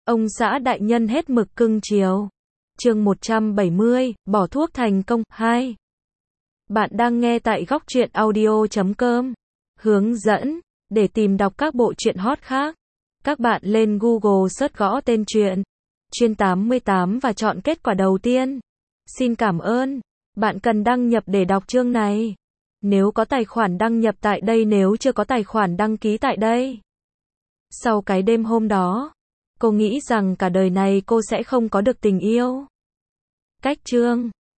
Ông xã đại nhân hết mực cưng chiều. Chương 170, bỏ thuốc thành công 2. Bạn đang nghe tại Góc Truyện Audio.com. Hướng dẫn để tìm đọc các bộ truyện hot khác. Các bạn lên Google search gõ tên truyện Chuyên 88 và chọn kết quả đầu tiên. Xin cảm ơn. Bạn cần đăng nhập để đọc chương này. Nếu có tài khoản đăng nhập tại đây, nếu chưa có tài khoản đăng ký tại đây. Sau cái đêm hôm đó, cô nghĩ rằng cả đời này cô sẽ không có được tình yêu. Cách chương